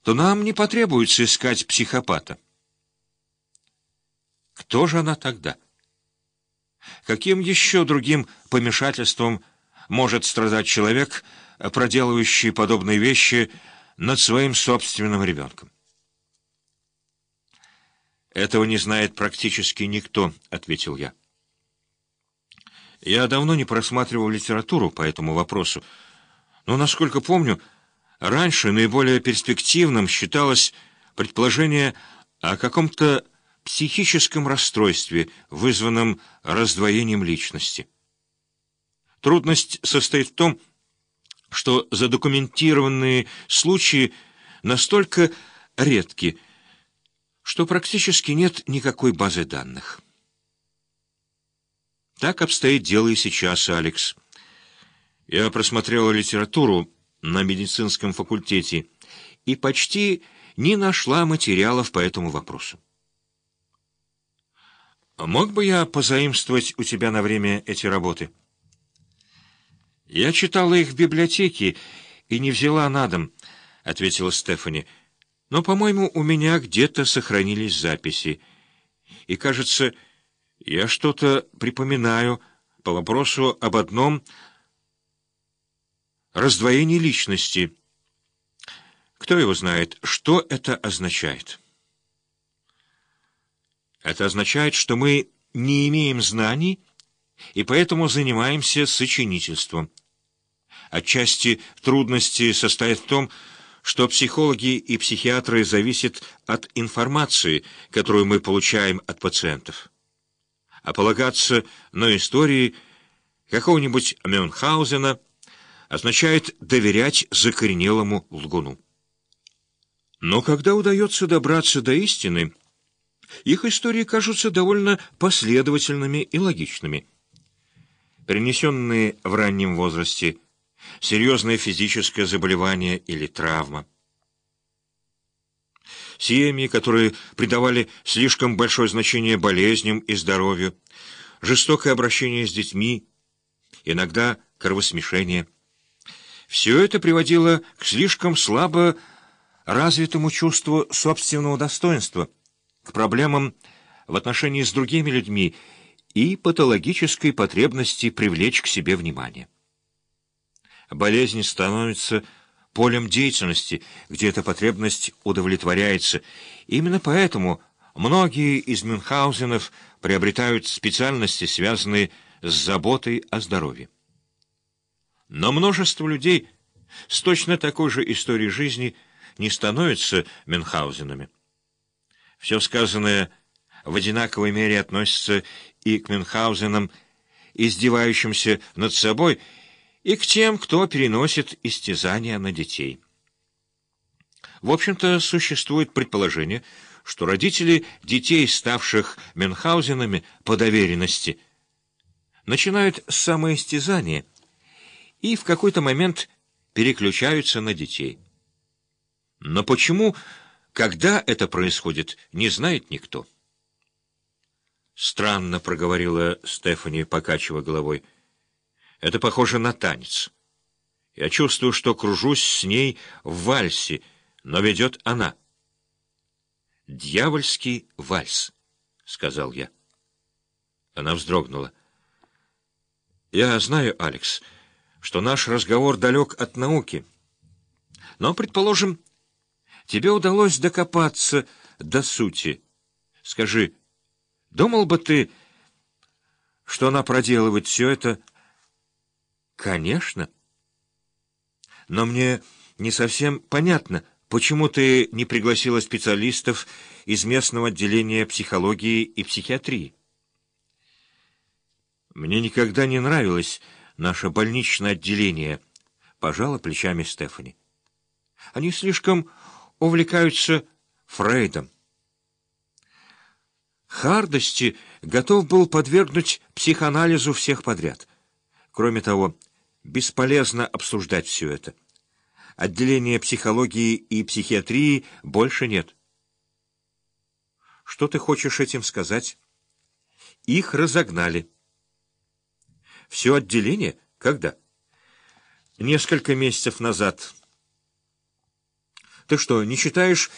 то нам не потребуется искать психопата. Кто же она тогда? Каким еще другим помешательством может страдать человек, проделывающий подобные вещи над своим собственным ребенком? «Этого не знает практически никто», — ответил я. Я давно не просматривал литературу по этому вопросу, но, насколько помню, раньше наиболее перспективным считалось предположение о каком-то психическом расстройстве, вызванном раздвоением личности. Трудность состоит в том, что задокументированные случаи настолько редки, что практически нет никакой базы данных. Так обстоит дело и сейчас, Алекс. Я просмотрел литературу на медицинском факультете и почти не нашла материалов по этому вопросу. Мог бы я позаимствовать у тебя на время эти работы? Я читала их в библиотеке и не взяла на дом, — ответила Стефани. Но, по-моему, у меня где-то сохранились записи. И, кажется, я что-то припоминаю по вопросу об одном раздвоении личности. Кто его знает, что это означает? Это означает, что мы не имеем знаний и поэтому занимаемся сочинительством. Отчасти трудности состоят в том, что психологи и психиатры зависят от информации, которую мы получаем от пациентов. А полагаться на истории какого-нибудь Мюнхгаузена означает доверять закоренелому лгуну. Но когда удается добраться до истины, их истории кажутся довольно последовательными и логичными. Перенесенные в раннем возрасте серьезное физическое заболевание или травма. Семьи, которые придавали слишком большое значение болезням и здоровью, жестокое обращение с детьми, иногда кровосмешение. Все это приводило к слишком слабо развитому чувству собственного достоинства, к проблемам в отношении с другими людьми и патологической потребности привлечь к себе внимание. Болезнь становится полем деятельности, где эта потребность удовлетворяется. Именно поэтому многие из Мюнхгаузенов приобретают специальности, связанные с заботой о здоровье. Но множество людей с точно такой же историей жизни не становятся Мюнхгаузенами. Все сказанное в одинаковой мере относится и к Мюнхгаузенам, издевающимся над собой, и к тем, кто переносит истязания на детей. В общем-то, существует предположение, что родители детей, ставших Мюнхгаузенами по доверенности, начинают с самоистязания и в какой-то момент переключаются на детей. Но почему, когда это происходит, не знает никто. «Странно», — проговорила Стефани, покачивая головой. «Это похоже на танец. Я чувствую, что кружусь с ней в вальсе, но ведет она». «Дьявольский вальс», — сказал я. Она вздрогнула. «Я знаю, Алекс, что наш разговор далек от науки. Но, предположим, тебе удалось докопаться до сути. Скажи, думал бы ты, что она проделывает все это?» «Конечно. Но мне не совсем понятно, почему ты не пригласила специалистов из местного отделения психологии и психиатрии?» «Мне никогда не нравилось наше больничное отделение», — пожала плечами Стефани. «Они слишком увлекаются Фрейдом. Хардости готов был подвергнуть психоанализу всех подряд. Кроме того, бесполезно обсуждать все это. Отделения психологии и психиатрии больше нет». «Что ты хочешь этим сказать?» «Их разогнали». «Все отделение? Когда?» «Несколько месяцев назад». Ты что, не читаешь